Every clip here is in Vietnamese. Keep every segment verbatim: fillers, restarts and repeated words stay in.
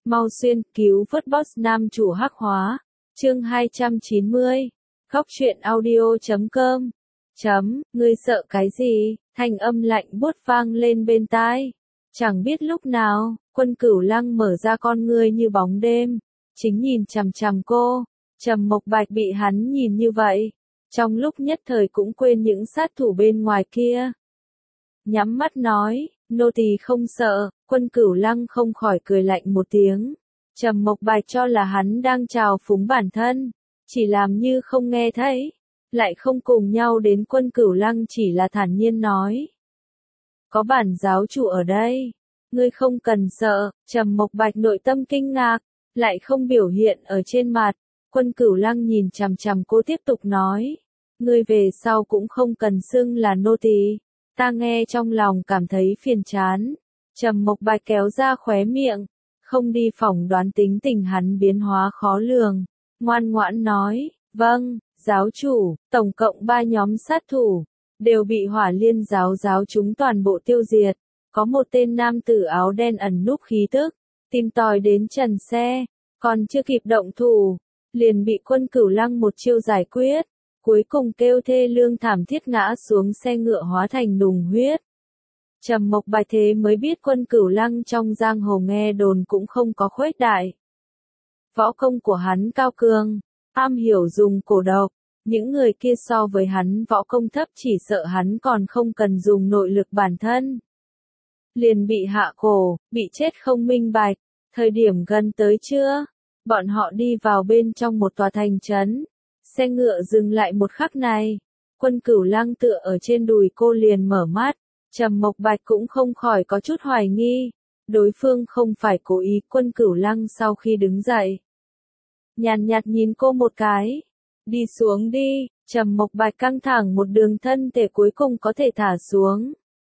Mau xuyên cứu vớt boss nam chủ hắc hóa. Chương hai trăm chín mươi. Góc truyện audio chấm com. Chấm, ngươi sợ cái gì? Thanh âm lạnh buốt vang lên bên tai. Chẳng biết lúc nào, Quân Cửu Lăng mở ra con ngươi như bóng đêm, chính nhìn chằm chằm cô. Trầm Mộc Bạch bị hắn nhìn như vậy, trong lúc nhất thời cũng quên những sát thủ bên ngoài kia. Nhắm mắt nói, nô tỳ không sợ. Quân Cửu Lăng không khỏi cười lạnh một tiếng. Trầm Mộc Bạch cho là hắn đang trào phúng bản thân, chỉ làm như không nghe thấy, lại không cùng nhau đến. Quân Cửu Lăng chỉ là thản nhiên nói, có bản giáo chủ ở đây, ngươi không cần sợ. Trầm Mộc Bạch nội tâm kinh ngạc, lại không biểu hiện ở trên mặt. Quân Cửu Lăng nhìn chằm chằm cô tiếp tục nói, ngươi về sau cũng không cần xưng là nô tỳ, ta nghe trong lòng cảm thấy phiền chán. Trầm Mộc Bạch kéo ra khóe miệng, không đi phỏng đoán tính tình hắn biến hóa khó lường, ngoan ngoãn nói, vâng, giáo chủ. Tổng cộng ba nhóm sát thủ, đều bị Hỏa Liên giáo giáo chúng toàn bộ tiêu diệt. Có một tên nam tử áo đen ẩn núp khí tức, tìm tòi đến trần xe, còn chưa kịp động thủ, liền bị Quân Cửu Lăng một chiêu giải quyết, cuối cùng kêu thê lương thảm thiết ngã xuống xe ngựa hóa thành nùng huyết. Trầm Mộc Bạch thế mới biết Quân Cửu Lăng trong giang hồ nghe đồn cũng không có khuếch đại. Võ công của hắn cao cường, am hiểu dùng cổ độc, những người kia so với hắn võ công thấp, chỉ sợ hắn còn không cần dùng nội lực bản thân, liền bị hạ cổ, bị chết không minh bạch. Thời điểm gần tới trưa, bọn họ đi vào bên trong một tòa thành trấn. Xe ngựa dừng lại một khắc này, Quân Cửu Lăng tựa ở trên đùi cô liền mở mắt. Trầm Mộc Bạch cũng không khỏi có chút hoài nghi, đối phương không phải cố ý. Quân Cửu Lăng sau khi đứng dậy, nhàn nhạt nhìn cô một cái, đi xuống đi. Trầm Mộc Bạch căng thẳng một đường thân thể cuối cùng có thể thả xuống.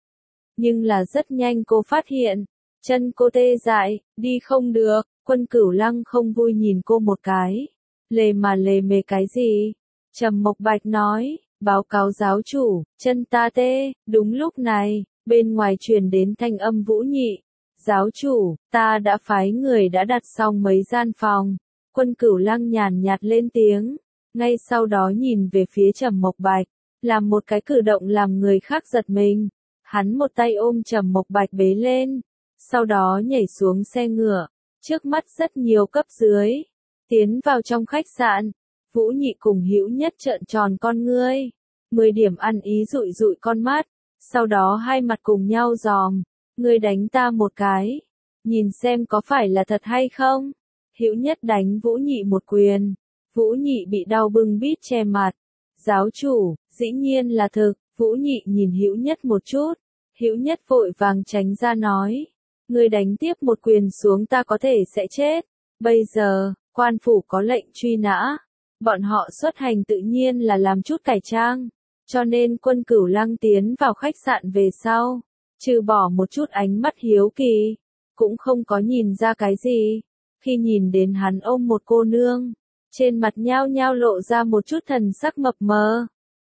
Nhưng là rất nhanh cô phát hiện, chân cô tê dại, đi không được. Quân Cửu Lăng không vui nhìn cô một cái, lề mà lề mề cái gì? Trầm Mộc Bạch nói, báo cáo giáo chủ, chân ta tê. Đúng lúc này, bên ngoài truyền đến thanh âm Vũ Nhị, giáo chủ, ta đã phái người đã đặt xong mấy gian phòng. Quân Cửu Lăng nhàn nhạt lên tiếng, ngay sau đó nhìn về phía Trầm Mộc Bạch, làm một cái cử động làm người khác giật mình. Hắn một tay ôm Trầm Mộc Bạch bế lên, sau đó nhảy xuống xe ngựa, trước mắt rất nhiều cấp dưới, tiến vào trong khách sạn. Vũ Nhị cùng Hữu Nhất trợn tròn con ngươi, mười điểm ăn ý dụi dụi con mắt, sau đó hai mặt cùng nhau giòm, ngươi đánh ta một cái, nhìn xem có phải là thật hay không. Hữu Nhất đánh Vũ Nhị một quyền, Vũ Nhị bị đau bưng bít che mặt. Giáo chủ, dĩ nhiên là thực. Vũ Nhị nhìn Hữu Nhất một chút, Hữu Nhất vội vàng tránh ra nói, ngươi đánh tiếp một quyền xuống ta có thể sẽ chết. Bây giờ, quan phủ có lệnh truy nã, bọn họ xuất hành tự nhiên là làm chút cải trang, cho nên Quân Cửu Lăng tiến vào khách sạn về sau, trừ bỏ một chút ánh mắt hiếu kỳ, cũng không có nhìn ra cái gì. Khi nhìn đến hắn ôm một cô nương, trên mặt nhao nhao lộ ra một chút thần sắc mập mờ.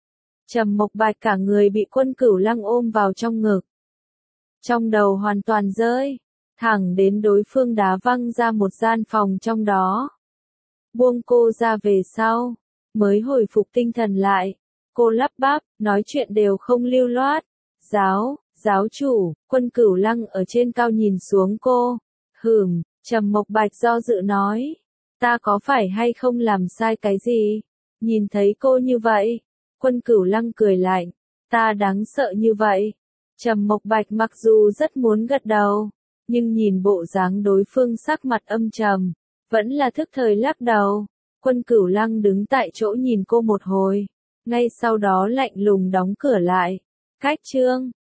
Trầm Mộc Bạch cả người bị Quân Cửu Lăng ôm vào trong ngực, trong đầu hoàn toàn rơi, thẳng đến đối phương đá văng ra một gian phòng trong đó. Buông cô ra về sau, mới hồi phục tinh thần lại, cô lắp bắp, nói chuyện đều không lưu loát. Giáo, giáo chủ. Quân Cửu Lăng ở trên cao nhìn xuống cô, hửm. Trầm Mộc Bạch do dự nói, ta có phải hay không làm sai cái gì? Nhìn thấy cô như vậy, Quân Cửu Lăng cười lạnh, ta đáng sợ như vậy? Trầm Mộc Bạch mặc dù rất muốn gật đầu, nhưng nhìn bộ dáng đối phương sắc mặt âm trầm, vẫn là thức thời lắc đầu. Quân Cửu Lăng đứng tại chỗ nhìn cô một hồi, ngay sau đó lạnh lùng đóng cửa lại. Cách chương